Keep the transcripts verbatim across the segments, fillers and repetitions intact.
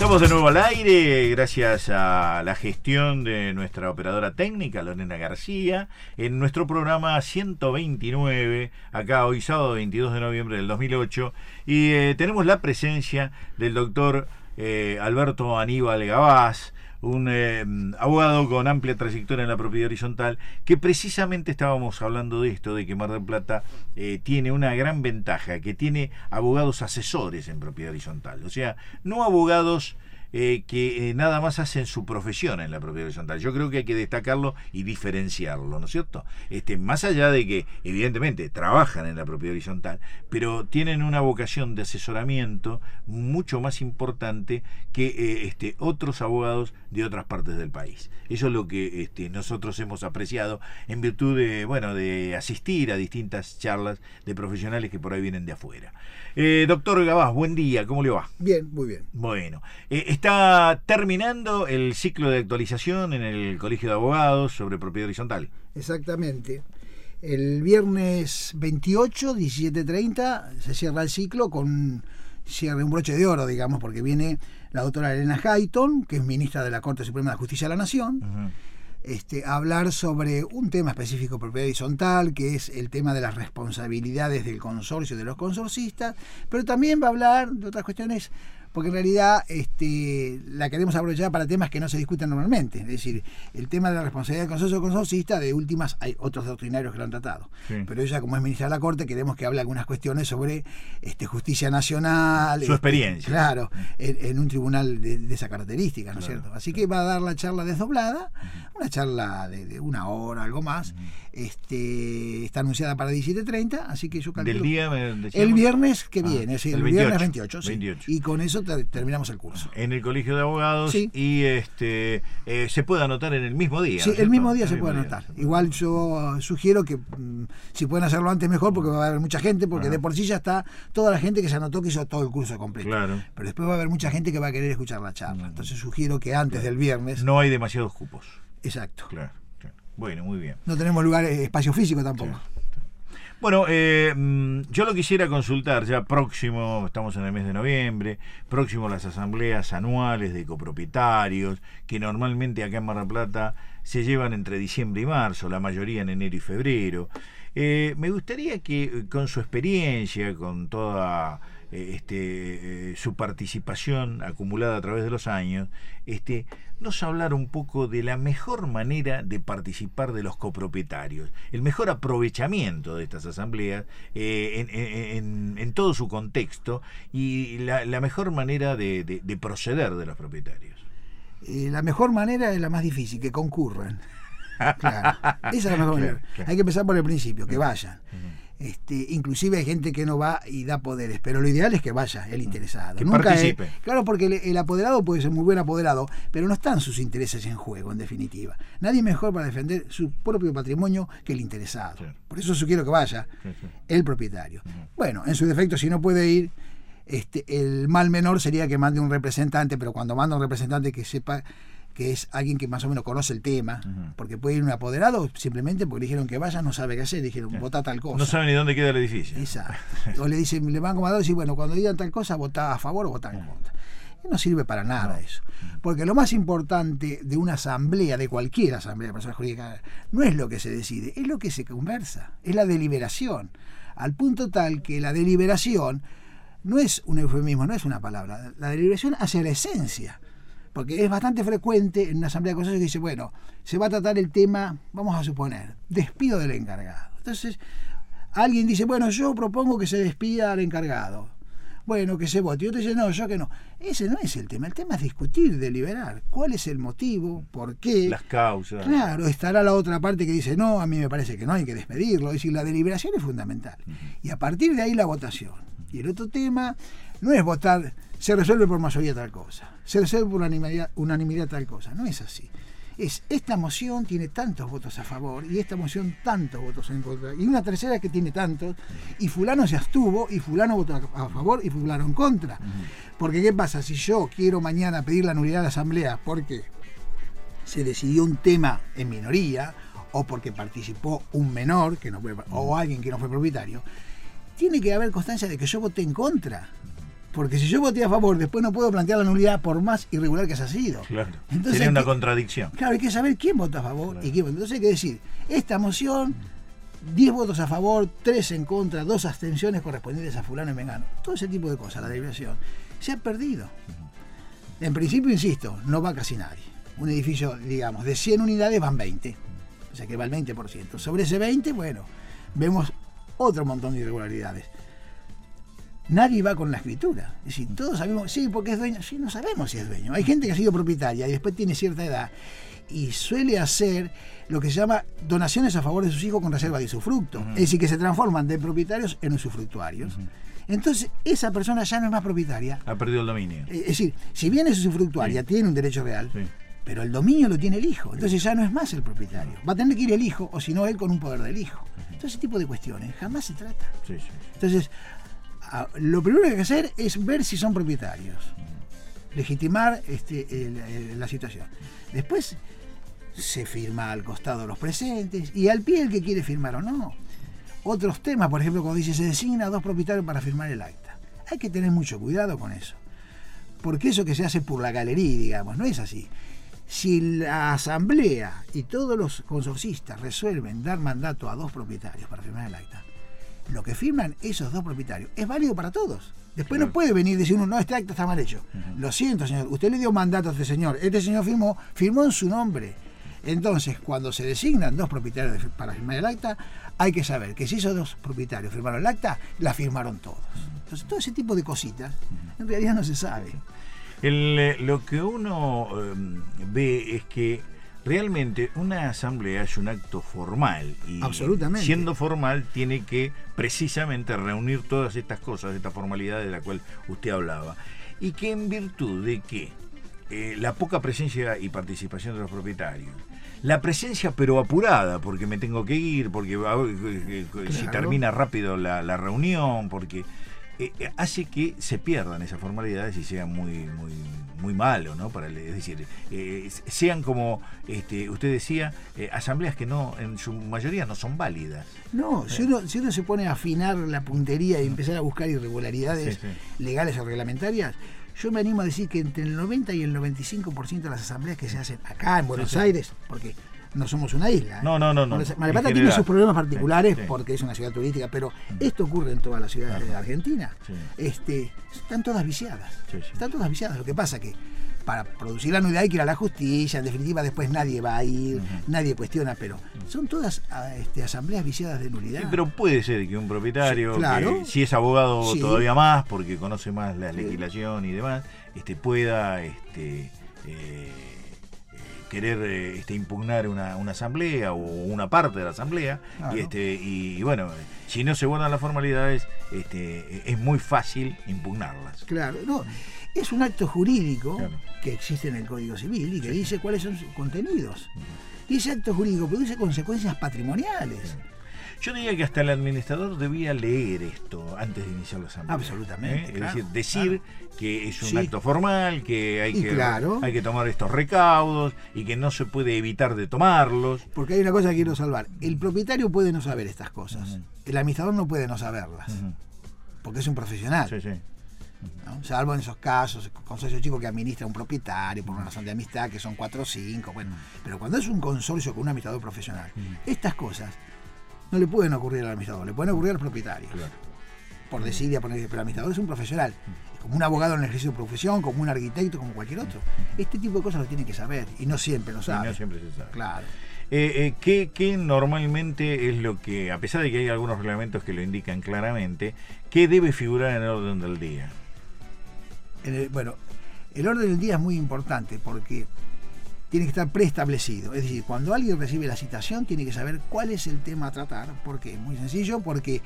Estamos de nuevo al aire gracias a la gestión de nuestra operadora técnica, Lorena García, en nuestro programa ciento veintinueve, acá hoy sábado veintidós de noviembre del dos mil ocho, y eh, tenemos la presencia del doctor eh, Alberto Aníbal Gabás, un eh, abogado con amplia trayectoria en la propiedad horizontal, que precisamente estábamos hablando de esto, de que Mar del Plata eh, tiene una gran ventaja, que tiene abogados asesores en propiedad horizontal, o sea, no abogados eh, que eh, nada más hacen su profesión en la propiedad horizontal. Yo creo que hay que destacarlo y diferenciarlo, ¿no es cierto? Este, más allá de que evidentemente trabajan en la propiedad horizontal, pero tienen una vocación de asesoramiento mucho más importante que eh, este, otros abogados de otras partes del país. Eso es lo que este, nosotros hemos apreciado en virtud de, bueno, de asistir a distintas charlas de profesionales que por ahí vienen de afuera. Eh, doctor Gabás, buen día, ¿cómo le va? Bien, muy bien. Bueno, eh, está terminando el ciclo de actualización en el Colegio de Abogados sobre propiedad horizontal. Exactamente. El viernes veintiocho, diecisiete treinta, se cierra el ciclo con cierre un broche de oro, digamos, porque viene la doctora Elena Hayton, que es ministra de la Corte Suprema de Justicia de la Nación, uh-huh. este, a hablar sobre un tema específico de propiedad horizontal, que es el tema de las responsabilidades del consorcio, de los consorcistas, pero también va a hablar de otras cuestiones, porque en realidad este, la queremos aprovechar para temas que no se discuten normalmente. Es decir, el tema de la responsabilidad del consorcio consorcista, de últimas hay otros doctrinarios que lo han tratado. Sí. Pero ella, como es ministra de la Corte, queremos que hable algunas cuestiones sobre este, justicia nacional. Su este, experiencia. Claro, en, en un tribunal de, de esa característica, ¿no es claro, cierto? Así claro. que va a dar la charla desdoblada, uh-huh. una charla de, de una hora, algo más. Uh-huh. este, está anunciada para diecisiete treinta, así que yo calculo... ¿Del día? Decíamos? El viernes que viene, ah, sí, el, el viernes veintiocho, sí. veintiocho. Y con eso te, terminamos el curso. En el Colegio de Abogados, sí. y este eh, se puede anotar en el mismo día. Sí, ¿no? el mismo día el se mismo puede día. anotar. Igual yo sugiero que mmm, si pueden hacerlo antes mejor, porque va a haber mucha gente, porque ah. de por sí ya está toda la gente que se anotó que hizo todo el curso completo. Claro. Pero después va a haber mucha gente que va a querer escuchar la charla. Entonces sugiero que antes claro. del viernes... No hay demasiados cupos. Exacto. Claro, claro. Bueno, muy bien. No tenemos lugar, espacio físico tampoco. Sí. Bueno, eh, yo lo quisiera consultar ya próximo, estamos en el mes de noviembre, próximo las asambleas anuales de copropietarios, que normalmente acá en Mar del Plata se llevan entre diciembre y marzo, la mayoría en enero y febrero. Eh, me gustaría que con su experiencia, con toda eh, este, eh, su participación acumulada a través de los años, este, nos hablara un poco de la mejor manera de participar de los copropietarios, el mejor aprovechamiento de estas asambleas eh, en, en, en todo su contexto y la, la mejor manera de, de, de proceder de los propietarios. Eh, la mejor manera es la más difícil, que concurran. Claro, esa es la mejor manera. Claro, claro. Hay que empezar por el principio, que vayan. Uh-huh. Este, inclusive hay gente que no va y da poderes, pero lo ideal es que vaya el interesado. Que Nunca participe. Es, claro, porque el, el apoderado puede ser muy buen apoderado, pero no están sus intereses en juego, en definitiva. Nadie mejor para defender su propio patrimonio que el interesado. Sí. Por eso sugiero que vaya sí, sí. el propietario. Uh-huh. Bueno, en su defecto, si no puede ir, este, el mal menor sería que mande un representante, pero cuando manda un representante que sepa que es alguien que más o menos conoce el tema, uh-huh. porque puede ir un apoderado simplemente porque le dijeron que vaya, no sabe qué hacer, dijeron, sí. votá tal cosa. No sabe ni dónde queda el edificio. Exacto. O le dicen, le van como a dos y bueno, cuando digan tal cosa, votá a favor o votá en contra. Y no sirve para nada no. eso. Porque lo más importante de una asamblea, de cualquier asamblea de personas jurídicas, no es lo que se decide, es lo que se conversa, es la deliberación. Al punto tal que la deliberación no es un eufemismo, no es una palabra. La deliberación hace la esencia. Porque es bastante frecuente en una asamblea de consejos que dice, bueno, se va a tratar el tema, vamos a suponer, despido del encargado. Entonces, alguien dice, bueno, yo propongo que se despida al encargado. Bueno, que se vote. Y otro dice, no, yo que no. Ese no es el tema. El tema es discutir, deliberar. ¿Cuál es el motivo? ¿Por qué? Las causas. Claro, estará la otra parte que dice, no, a mí me parece que no, hay que despedirlo. Es decir, la deliberación es fundamental. Uh-huh. Y a partir de ahí la votación. Y el otro tema no es votar, se resuelve por mayoría tal cosa, se resuelve por unanimidad, unanimidad tal cosa. No es así. Es, esta moción tiene tantos votos a favor y esta moción tantos votos en contra. Y una tercera que tiene tantos, y fulano se abstuvo, y fulano votó a favor, y fulano en contra. Porque ¿qué pasa? Si yo quiero mañana pedir la nulidad de la asamblea porque se decidió un tema en minoría, o porque participó un menor, que no fue, o alguien que no fue propietario, tiene que haber constancia de que yo voté en contra. Porque si yo voté a favor, después no puedo plantear la nulidad por más irregular que haya sido. Claro. Entonces, sería una que, contradicción. Claro, hay que saber quién vota a favor Claro. y quién vota. Entonces hay que decir, esta moción, diez votos a favor, tres en contra, dos abstenciones correspondientes a fulano y mengano. Todo ese tipo de cosas, la deliberación, se ha perdido. En principio, insisto, no va casi nadie. Un edificio, digamos, de cien unidades van veinte. O sea que va el veinte por ciento. Sobre ese veinte, bueno, vemos otro montón de irregularidades. Nadie va con la escritura. Es decir, todos sabemos, sí, porque es dueño. Sí, no sabemos si es dueño. Hay gente que ha sido propietaria y después tiene cierta edad y suele hacer lo que se llama donaciones a favor de sus hijos con reserva de usufructo. Uh-huh. Es decir, que se transforman de propietarios en usufructuarios. Uh-huh. Entonces, esa persona ya no es más propietaria. Ha perdido el dominio. Es decir, si bien es usufructuaria, sí, tiene un derecho real, sí, pero el dominio lo tiene el hijo. Entonces ya no es más el propietario. Va a tener que ir el hijo, o si no, él con un poder del hijo. Entonces, ese tipo de cuestiones jamás se trata. Sí, sí. Entonces, lo primero que hay que hacer es ver si son propietarios, legitimar este, el, el, la situación. Después se firma al costado los presentes y al pie el que quiere firmar o no. Otros temas, por ejemplo, cuando dice se designa a dos propietarios para firmar el acta. Hay que tener mucho cuidado con eso, porque eso que se hace por la galería, digamos, no es así. Si la asamblea y todos los consorcistas resuelven dar mandato a dos propietarios para firmar el acta, lo que firman esos dos propietarios es válido para todos. Después claro. no puede venir y decir uno, no, este acta está mal hecho. Uh-huh. Lo siento, señor, usted le dio mandato a este señor, este señor firmó, firmó en su nombre. Entonces, cuando se designan dos propietarios de, para firmar el acta, hay que saber que si esos dos propietarios firmaron el acta, la firmaron todos. Entonces, todo ese tipo de cositas, en realidad no se sabe. El, lo que uno eh, ve es que realmente una asamblea es un acto formal y absolutamente, siendo formal tiene que precisamente reunir todas estas cosas, estas formalidades de la cual usted hablaba, y que en virtud de que eh, la poca presencia y participación de los propietarios, la presencia pero apurada, porque me tengo que ir, porque eh, claro. si termina rápido la, la reunión, porque eh, hace que se pierdan esas formalidades y sean muy muy muy malo, ¿no? Para, es decir, eh, sean como este, usted decía, eh, asambleas que no, en su mayoría no son válidas. No, eh. si, uno, si uno se pone a afinar la puntería y empezar a buscar irregularidades sí, sí. legales o reglamentarias, yo me animo a decir que entre el noventa y el noventa y cinco por ciento de las asambleas que se hacen acá en Buenos sí, sí. Aires, porque no somos una isla. ¿eh? No, no, no. no Mar del Plata tiene sus problemas particulares sí, sí. porque es una ciudad turística, pero mm. esto ocurre en todas las ciudades claro. de Argentina. Sí. Este, están todas viciadas. Sí, sí. Están todas viciadas. Lo que pasa que para producir la nulidad hay que ir a la justicia, en definitiva después nadie va a ir, uh-huh. nadie cuestiona, pero son todas este, asambleas viciadas de nulidad. Sí, pero puede ser que un propietario, sí, claro. que, si es abogado sí. todavía más, porque conoce más la sí. legislación y demás, este, pueda este, eh, querer este, impugnar una, una asamblea o una parte de la asamblea claro. y, este, y, y bueno, si no se guardan las formalidades, este, es muy fácil impugnarlas. Claro, no, es un acto jurídico claro. que existe en el Código Civil y que sí. dice cuáles son sus contenidos. Uh-huh. Y ese acto jurídico produce consecuencias patrimoniales. Sí. Yo diría que hasta el administrador debía leer esto antes de iniciar la asamblea. Absolutamente. ¿eh? Claro, es decir, decir claro. que es un sí. acto formal, que hay que, claro. hay que tomar estos recaudos y que no se puede evitar de tomarlos. Porque hay una cosa que quiero salvar. El propietario puede no saber estas cosas. Uh-huh. El administrador no puede no saberlas. Uh-huh. Porque es un profesional. Sí, sí. ¿no? Salvo en esos casos, consorcio chico que administra un propietario por una razón de amistad, que son cuatro o cinco. Bueno, uh-huh. pero cuando es un consorcio con un administrador profesional, uh-huh. estas cosas no le pueden ocurrir al administrador, le pueden ocurrir al propietario. Claro. Por desidia, por, pero el administrador es un profesional, como un abogado en el ejercicio de profesión, como un arquitecto, como cualquier otro. Este tipo de cosas lo tiene que saber y no siempre lo sabe. Y no siempre se sabe. Claro. Eh, eh, ¿qué, ¿Qué normalmente es lo que, a pesar de que hay algunos reglamentos que lo indican claramente, qué debe figurar en el orden del día? En el, bueno, el orden del día es muy importante porque tiene que estar preestablecido. Es decir, cuando alguien recibe la citación, tiene que saber cuál es el tema a tratar. ¿Por qué? Muy sencillo, porque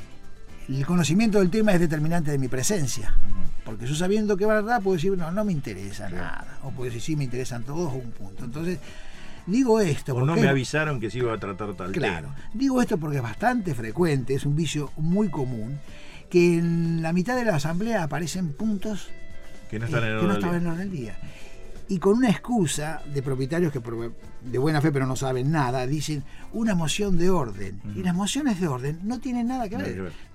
el conocimiento del tema es determinante de mi presencia. Porque yo sabiendo que va a verdad, puedo decir, no, no me interesa sí. nada. O puedo decir, sí, me interesan todos, o un punto. Entonces, digo esto. O no me avisaron que se iba a tratar tal claro, tema. Digo esto porque es bastante frecuente, es un vicio muy común, que en la mitad de la asamblea aparecen puntos que no, están eh, en el que no orden estaban en el orden del día. Y con una excusa de propietarios que de buena fe pero no saben nada, dicen una moción de orden. Uh-huh. Y las mociones de orden no tienen nada que ver.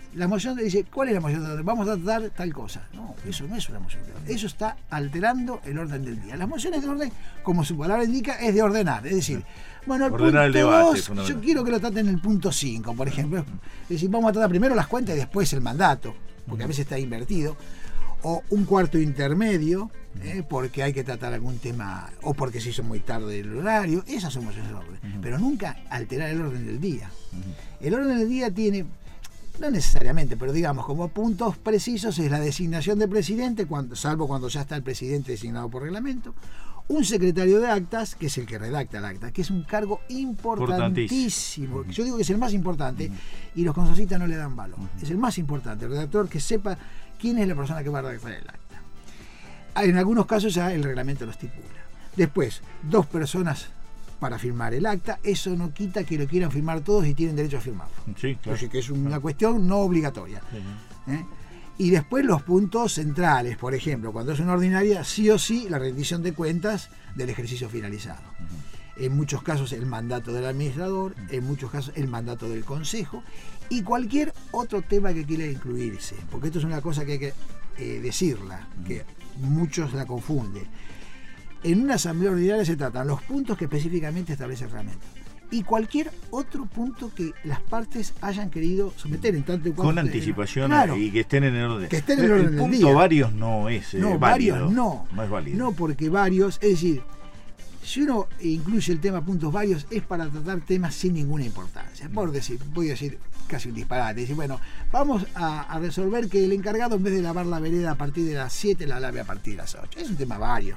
La moción dice, ¿cuál es la moción de orden? Vamos a tratar tal cosa. No, eso no es una moción de orden. Eso está alterando el orden del día. Las mociones de orden, como su palabra indica, es de ordenar. Es decir, bueno, el ordenar el punto debate. dos, yo quiero que lo traten en el punto cinco, por ejemplo. Es decir, vamos a tratar primero las cuentas y después el mandato, porque a veces está invertido. O un cuarto intermedio, eh, porque hay que tratar algún tema, o porque se hizo muy tarde el horario. Esas son mociones de orden. Uh-huh. Pero nunca alterar el orden del día. Uh-huh. El orden del día tiene... No necesariamente, pero digamos, como puntos precisos es la designación de presidente, cuando, salvo cuando ya está el presidente designado por reglamento, un secretario de actas, que es el que redacta el acta, que es un cargo importantísimo. Yo digo que es el más importante, y los congresistas no le dan valor. Es el más importante, el redactor que sepa quién es la persona que va a redactar el acta. En algunos casos ya el reglamento lo estipula. Después, dos personas para firmar el acta, eso no quita que lo quieran firmar todos y tienen derecho a firmarlo. Sí, claro. Así que es una cuestión no obligatoria. Uh-huh. ¿Eh? Y después los puntos centrales, por ejemplo, cuando es una ordinaria, sí o sí la rendición de cuentas del ejercicio finalizado. Uh-huh. En muchos casos el mandato del administrador, uh-huh. en muchos casos el mandato del consejo y cualquier otro tema que quiera incluirse, porque esto es una cosa que hay que eh, decirla, uh-huh. que muchos la confunden. En una asamblea ordinaria se tratan los puntos que específicamente establece el reglamento y cualquier otro punto que las partes hayan querido someter en tanto y cuanto con anticipación, claro, y que estén en el orden. Que estén en el orden el del punto día. Varios no es eh, no, válido. Varios no. No es válido. No, porque varios, es decir, si uno incluye el tema puntos varios es para tratar temas sin ninguna importancia. Por decir, voy a decir casi un disparate. Decir, bueno, vamos a, a resolver que el encargado en vez de lavar la vereda a partir de las siete la lave a partir de las ocho. Es un tema varios.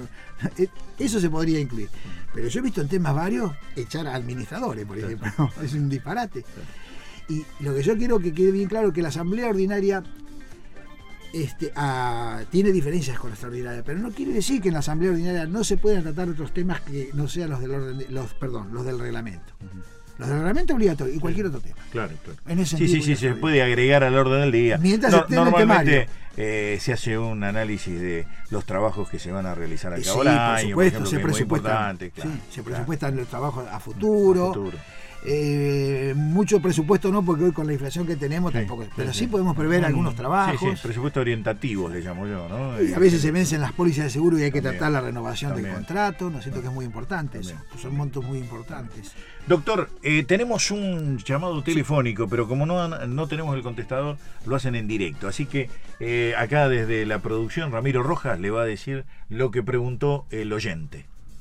Eso se podría incluir. Pero yo he visto en temas varios echar a administradores, por ejemplo. Es un disparate. Y lo que yo quiero que quede bien claro es que la asamblea ordinaria Este, a, tiene diferencias con la extraordinaria, pero no quiere decir que en la asamblea ordinaria no se puedan tratar otros temas que no sean los del orden, de, los, perdón, los del reglamento. Uh-huh. Los del reglamento obligatorio y cualquier otro tema. Claro, claro. En ese sí, sí, sí, se puede agregar al orden del día. Mientras no, esté normalmente eh, se hace un análisis de los trabajos que se van a realizar al cabo del sí, año, por supuesto, por ejemplo, se presupuestan, claro, sí, se claro. presupuestan los trabajos a futuro. A futuro. Eh, mucho presupuesto no, porque hoy con la inflación que tenemos sí, tampoco, pero sí, sí podemos prever mm, algunos trabajos. Sí, sí, presupuesto orientativo le llamo yo, ¿no? Y a veces se vencen las pólizas de seguro y hay que también, tratar la renovación también. del contrato, no siento que es muy importante eso, son montos muy importantes. Doctor, eh, tenemos un llamado telefónico, pero como no, no tenemos el contestador, lo hacen en directo, así que eh, acá desde la producción Ramiro Rojas le va a decir lo que preguntó el oyente.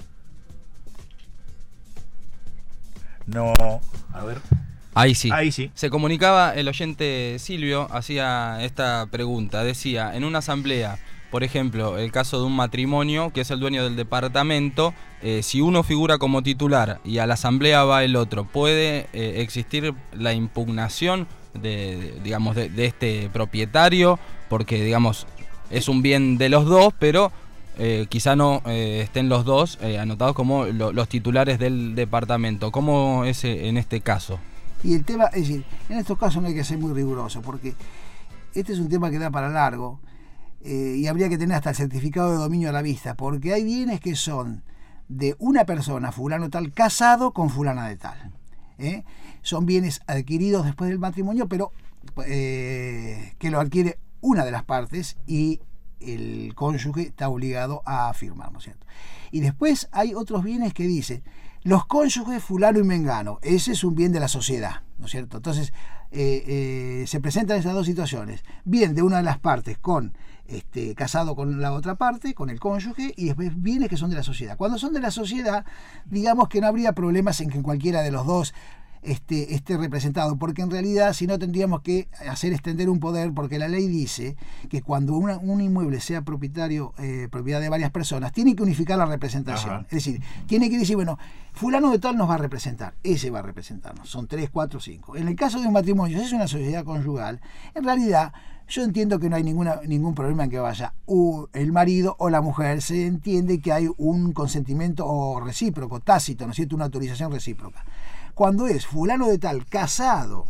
No, a ver. Ahí sí. Ahí sí. Se comunicaba el oyente Silvio, hacía esta pregunta. Decía, en una asamblea, por ejemplo, el caso de un matrimonio, que es el dueño del departamento, eh, si uno figura como titular y a la asamblea va el otro, ¿puede eh, existir la impugnación de, de digamos, de, de este propietario? Porque, digamos, es un bien de los dos, pero... Eh, quizá no eh, estén los dos eh, anotados como lo, los titulares del departamento. ¿Cómo es eh, en este caso? Y el tema, es decir, en estos casos no hay que ser muy riguroso, porque este es un tema que da para largo eh, y habría que tener hasta el certificado de dominio a la vista, porque hay bienes que son de una persona, fulano tal, casado con fulana de tal. ¿eh? Son bienes adquiridos después del matrimonio, pero eh, que lo adquiere una de las partes y el cónyuge está obligado a firmar, ¿no es cierto? Y después hay otros bienes que dicen los cónyuges fulano y mengano, ese es un bien de la sociedad, ¿no es cierto? Entonces eh, eh, se presentan esas dos situaciones, bien de una de las partes con este, casado con la otra parte, con el cónyuge, y después bienes que son de la sociedad. Cuando son de la sociedad, digamos que no habría problemas en que cualquiera de los dos Este, esté representado, porque en realidad si no tendríamos que hacer extender un poder, porque la ley dice que cuando una, un inmueble sea propietario, eh, propiedad de varias personas, tiene que unificar la representación. Ajá. Es decir, tiene que decir, bueno, fulano de tal nos va a representar, ese va a representarnos, son tres, cuatro, cinco. En el caso de un matrimonio, si es una sociedad conyugal, en realidad yo entiendo que no hay ninguna, ningún problema en que vaya uh, el marido o la mujer, se entiende que hay un consentimiento o recíproco, tácito, ¿no es cierto?, una autorización recíproca. Cuando es fulano de tal casado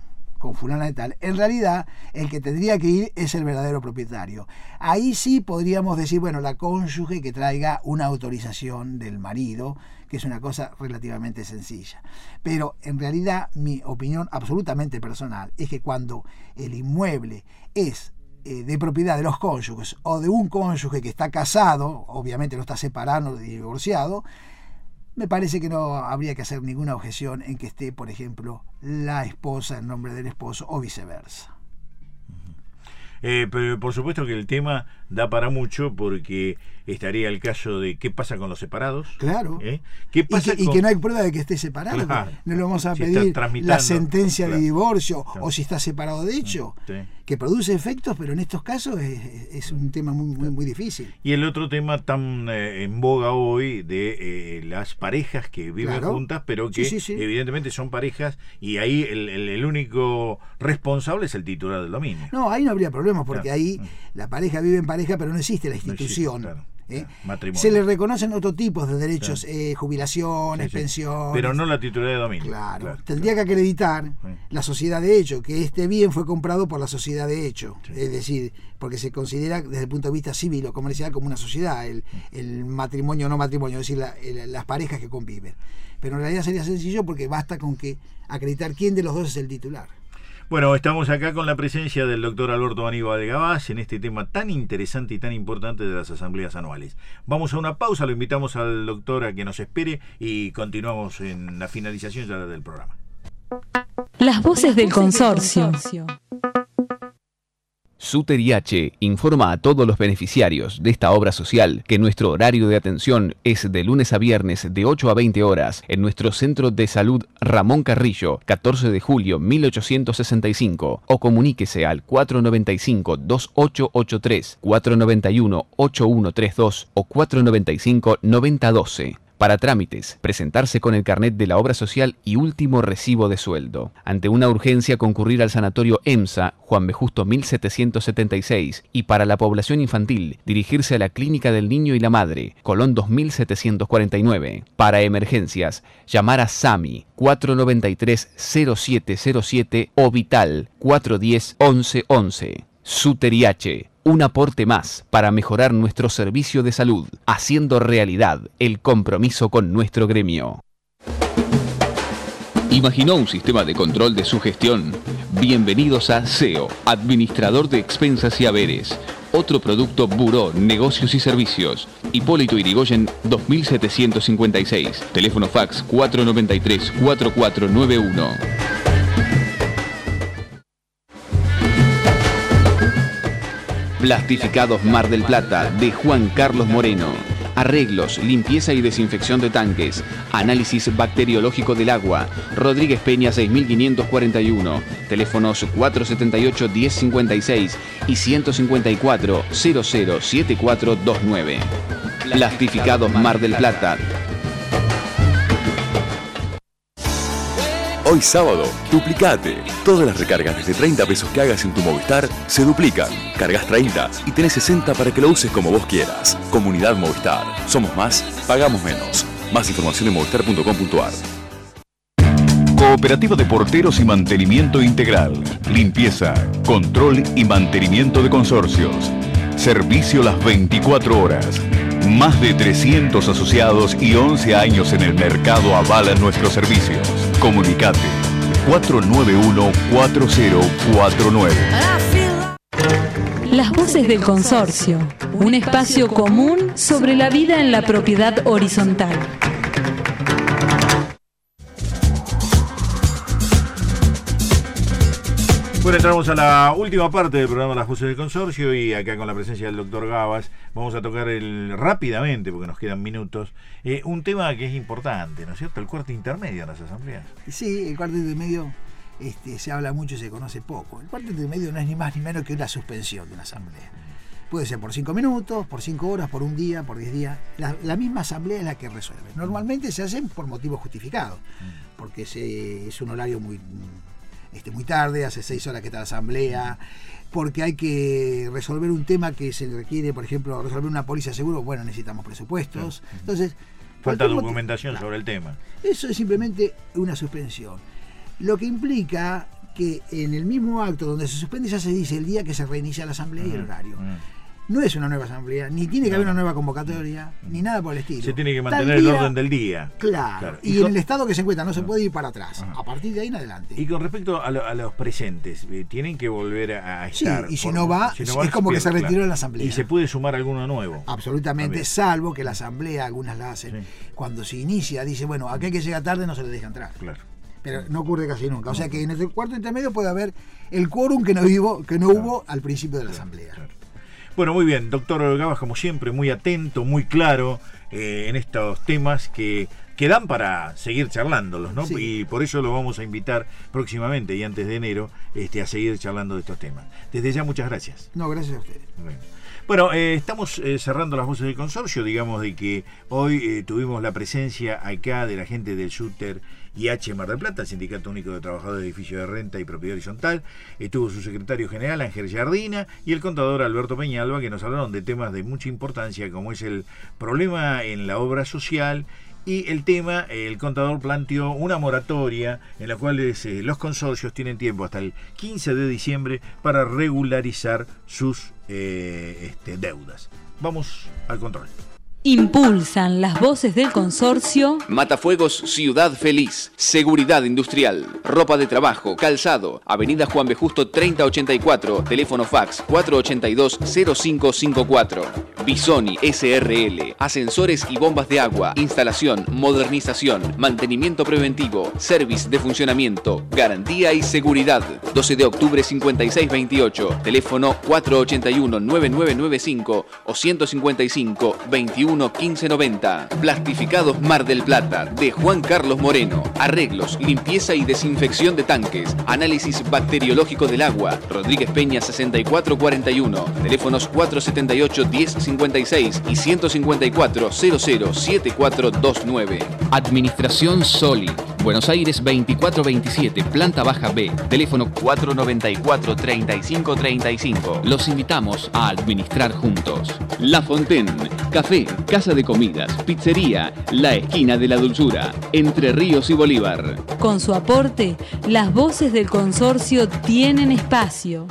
con fulana de tal, en realidad el que tendría que ir es el verdadero propietario. Ahí sí podríamos decir, bueno, la cónyuge que traiga una autorización del marido, que es una cosa relativamente sencilla. Pero en realidad mi opinión absolutamente personal es que cuando el inmueble es eh, de propiedad de los cónyuges o de un cónyuge que está casado, obviamente no está separado ni divorciado, me parece que no habría que hacer ninguna objeción en que esté, por ejemplo, la esposa en nombre del esposo o viceversa. Eh, pero por supuesto que el tema da para mucho, porque estaría el caso de qué pasa con los separados. Claro. ¿Eh? ¿Qué pasa y, que, con... y que no hay prueba de que esté separado. Claro. No le vamos a Si pedir la sentencia claro. de divorcio, claro. o si está separado de hecho, sí. que produce efectos, pero en estos casos es, es un tema muy, muy, muy difícil. Y el otro tema tan eh, en boga hoy de eh, las parejas que viven claro. juntas, pero que sí, sí, sí. evidentemente son parejas, y ahí el, el, el único responsable es el titular del dominio. No, ahí no habría problemas, porque claro. ahí la pareja vive en pareja, pero no existe la institución. No existe, claro. ¿Eh? Matrimonio. Se le reconocen otros tipos de derechos, claro. eh, jubilaciones, sí, sí. pensiones. Pero no la titularidad de dominio. Claro. claro Tendría claro. que acreditar sí. la sociedad de hecho, que este bien fue comprado por la sociedad de hecho. Sí. Es decir, porque se considera desde el punto de vista civil o comercial como una sociedad, el, el matrimonio o no matrimonio, es decir, la, el, las parejas que conviven. Pero en realidad sería sencillo, porque basta con que acreditar quién de los dos es el titular. Bueno, estamos acá con la presencia del doctor Alberto Aníbal Gavás en este tema tan interesante y tan importante de las asambleas anuales. Vamos a una pausa, lo invitamos al doctor a que nos espere y continuamos en la finalización ya del programa. Las voces del consorcio. Suter y H informa a todos los beneficiarios de esta obra social que nuestro horario de atención es de lunes a viernes de ocho a veinte horas en nuestro Centro de Salud Ramón Carrillo, catorce de julio mil ochocientos sesenta y cinco, o comuníquese al cuatro nueve cinco, dos ocho ocho tres, cuatro nueve uno, ocho uno tres dos o cuatro nueve cinco, nueve cero uno dos. Para trámites, presentarse con el carnet de la obra social y último recibo de sueldo. Ante una urgencia, concurrir al sanatorio EMSA, Juan B. Justo mil setecientos setenta y seis, y para la población infantil, dirigirse a la Clínica del Niño y la Madre, Colón dos mil setecientos cuarenta y nueve. Para emergencias, llamar a SAMI cuatro nueve tres, cero siete cero siete o Vital cuatro uno cero, once once. Suter y H, un aporte más para mejorar nuestro servicio de salud, haciendo realidad el compromiso con nuestro gremio. ¿Imaginó un sistema de control de su gestión? Bienvenidos a S E O, Administrador de Expensas y Haberes. Otro producto Buró, Negocios y Servicios. Hipólito Yrigoyen dos mil setecientos cincuenta y seis. Teléfono fax cuatro nueve tres, cuatro cuatro nueve uno. Plastificados Mar del Plata, de Juan Carlos Moreno. Arreglos, limpieza y desinfección de tanques. Análisis bacteriológico del agua. Rodríguez Peña seis mil quinientos cuarenta y uno. Teléfonos cuatro setenta y ocho, diez cincuenta y seis y ciento cincuenta y cuatro, cero cero siete cuatro dos nueve. Plastificados Mar del Plata. Hoy sábado, duplicate. Todas las recargas desde treinta pesos que hagas en tu Movistar se duplican. Cargas treinta y tenés sesenta para que lo uses como vos quieras. Comunidad Movistar. Somos más, pagamos menos. Más información en movistar punto com punto ar. Cooperativa de Porteros y Mantenimiento Integral. Limpieza, control y mantenimiento de consorcios. Servicio las veinticuatro horas. Más de trescientos asociados y once años en el mercado avalan nuestros servicios. Comunicate cuatro nueve uno, cuatro cero cuatro nueve. Las voces del consorcio. Un espacio común sobre la vida en la propiedad horizontal. Bueno, entramos a la última parte del programa Las Voces del Consorcio, y acá con la presencia del doctor Gavás vamos a tocar el rápidamente, porque nos quedan minutos, eh, un tema que es importante, ¿no es cierto? El cuarto intermedio en las asambleas. Sí, el cuarto intermedio este, se habla mucho y se conoce poco. El cuarto intermedio no es ni más ni menos que una suspensión de una asamblea. Puede ser por cinco minutos, por cinco horas, por un día, por diez días. La, la misma asamblea es la que resuelve. Normalmente se hacen por motivos justificados, porque se, es un horario muy... Este, muy tarde, hace seis horas que está la asamblea, porque hay que resolver un tema que se requiere, por ejemplo, resolver una póliza de seguro, bueno, necesitamos presupuestos. Entonces, falta documentación motivo, sobre el tema. Eso es simplemente una suspensión. Lo que implica que en el mismo acto donde se suspende ya se dice el día que se reinicia la asamblea y el horario. No es una nueva asamblea, ni tiene que no. haber una nueva convocatoria, ni nada por el estilo. Se tiene que mantener día, el orden del día. Claro, claro. y, y con, en el estado que se encuentra no se puede ir para atrás, ajá. a partir de ahí en adelante. Y con respecto a, lo, a los presentes, eh, tienen que volver a, a estar. Sí, y si, por, no va, si no va, es como pierde, que se retiró claro. de la asamblea. Y se puede sumar alguno nuevo. Absolutamente, también. Salvo que la asamblea, algunas la hacen, sí. cuando se inicia, dice, bueno, aquel que llega tarde no se le deja entrar. Claro. Pero no ocurre casi nunca. O sea que en el cuarto intermedio puede haber el quórum que no, vivo, que no claro. hubo al principio de la claro, asamblea. Claro. Bueno, muy bien, doctor Gabas, como siempre, muy atento, muy claro eh, en estos temas que, que dan para seguir charlándolos, ¿no? Sí. Y por eso lo vamos a invitar próximamente y antes de enero este, a seguir charlando de estos temas. Desde ya, muchas gracias. No, gracias a ustedes. Bueno, bueno eh, estamos eh, cerrando las voces del consorcio, digamos de que hoy eh, tuvimos la presencia acá de la gente del Shooter I H Mar del Plata, Sindicato Único de Trabajadores de Edificios de Renta y Propiedad Horizontal. Estuvo su secretario general, Ángel Jardina, y el contador Alberto Peñalba, que nos hablaron de temas de mucha importancia, como es el problema en la obra social. Y el tema, el contador planteó una moratoria en la cual eh, los consorcios tienen tiempo hasta el quince de diciembre para regularizar sus eh, este, deudas. Vamos al control. Impulsan las voces del consorcio. Matafuegos Ciudad Feliz. Seguridad industrial. Ropa de trabajo. Calzado. Avenida Juan B. Justo treinta ochenta y cuatro. Teléfono fax cuatro ochenta y dos cero cinco cinco cuatro. Bisoni S R L. Ascensores y bombas de agua. Instalación, modernización, mantenimiento preventivo, service de funcionamiento, garantía y seguridad. doce de octubre cincuenta y seis veintiocho. Teléfono cuatro ochenta y uno nueve nueve nueve cinco o ciento cincuenta y cinco veintiuno quince noventa. Plastificados Mar del Plata de Juan Carlos Moreno. Arreglos, limpieza y desinfección de tanques. Análisis bacteriológico del agua. Rodríguez Peña sesenta y cuatro cuarenta y uno. Teléfonos cuatro setenta y ocho diez cincuenta y seis y ciento cincuenta y cuatro cero cero siete cuatro dos nueve. Administración Soli. Buenos Aires veinticuatro veintisiete, planta baja B. Teléfono cuatro noventa y cuatro treinta y cinco treinta y cinco. Los invitamos a administrar juntos. La Fontaine. Café, casa de comidas, pizzería, la esquina de la dulzura, Entre Ríos y Bolívar. Con su aporte, las voces del consorcio tienen espacio.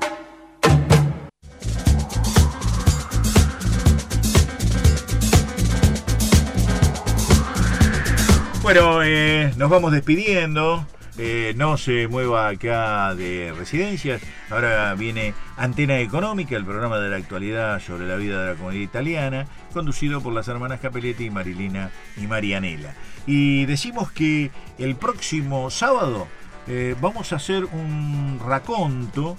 Bueno, eh, nos vamos despidiendo. Eh, no se mueva acá de Residencias. Ahora viene Antena Económica, el programa de la actualidad sobre la vida de la comunidad italiana, conducido por las hermanas Capelletti y Marilina y Marianela. Y decimos que el próximo sábado eh, vamos a hacer un raconto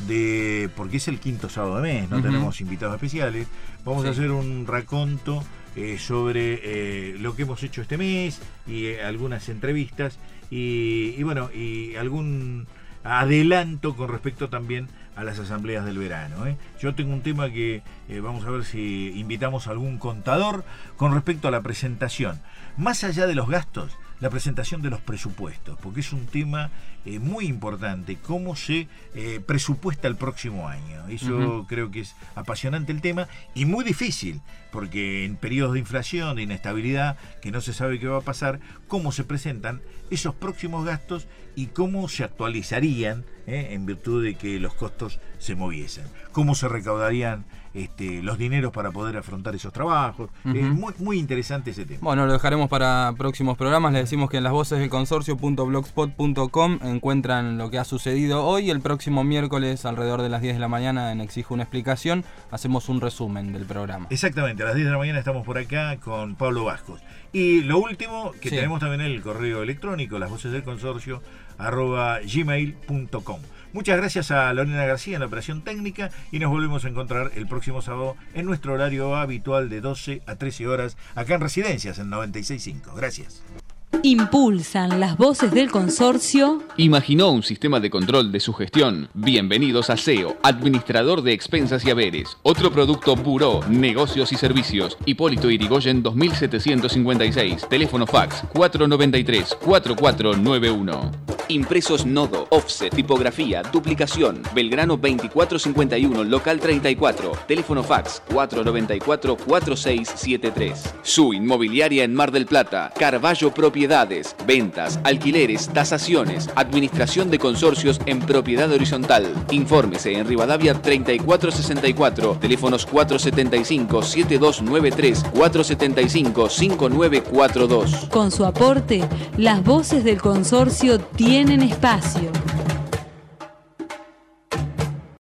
de, porque es el quinto sábado de mes, no uh-huh. tenemos invitados especiales, vamos sí. a hacer un raconto eh, sobre eh, lo que hemos hecho este mes y eh, algunas entrevistas y, y bueno, y algún adelanto con respecto también a las asambleas del verano. ¿eh? Yo tengo un tema que eh, vamos a ver si invitamos a algún contador con respecto a la presentación. Más allá de los gastos, la presentación de los presupuestos, porque es un tema eh, muy importante, cómo se eh, presupuesta el próximo año. Eso uh-huh. creo que es apasionante el tema y muy difícil, porque en periodos de inflación, de inestabilidad, que no se sabe qué va a pasar, cómo se presentan esos próximos gastos y cómo se actualizarían eh, en virtud de que los costos se moviesen, cómo se recaudarían este, los dineros para poder afrontar esos trabajos. Uh-huh. eh, muy, muy interesante ese tema. Bueno, lo dejaremos para próximos programas. Les decimos que en las voces del consorcio punto blogspot punto com encuentran lo que ha sucedido hoy. El próximo miércoles, alrededor de las diez de la mañana, en Exijo una explicación, hacemos un resumen del programa. Exactamente, a las diez de la mañana estamos por acá con Pablo Vascos. Y lo último, que sí. tenemos también el correo electrónico, las voces del consorcio, arroba gmail punto com. Muchas gracias a Lorena García en la operación técnica y nos volvemos a encontrar el próximo sábado en nuestro horario habitual de doce a trece horas acá en Residencias en noventa y seis punto cinco. Gracias. Impulsan las voces del consorcio. ¿Imaginó un sistema de control de su gestión? Bienvenidos a S E O, Administrador de Expensas y Haberes. Otro producto Buró, Negocios y Servicios. Hipólito Yrigoyen dos mil setecientos cincuenta y seis. Teléfono fax cuatro noventa y tres cuarenta y cuatro noventa y uno. Impresos Nodo, offset, tipografía, duplicación. Belgrano veinticuatro cincuenta y uno, local treinta y cuatro. Teléfono fax cuatro noventa y cuatro, cuarenta y seis setenta y tres. Su Inmobiliaria en Mar del Plata. Carballo Propiedades. Ventas, alquileres, tasaciones, administración de consorcios en propiedad horizontal. Infórmese en Rivadavia treinta y cuatro sesenta y cuatro. Teléfonos cuatro setenta y cinco, setenta y dos noventa y tres, cuatro setenta y cinco, cincuenta y nueve cuarenta y dos. Con su aporte, las voces del consorcio tienen espacio.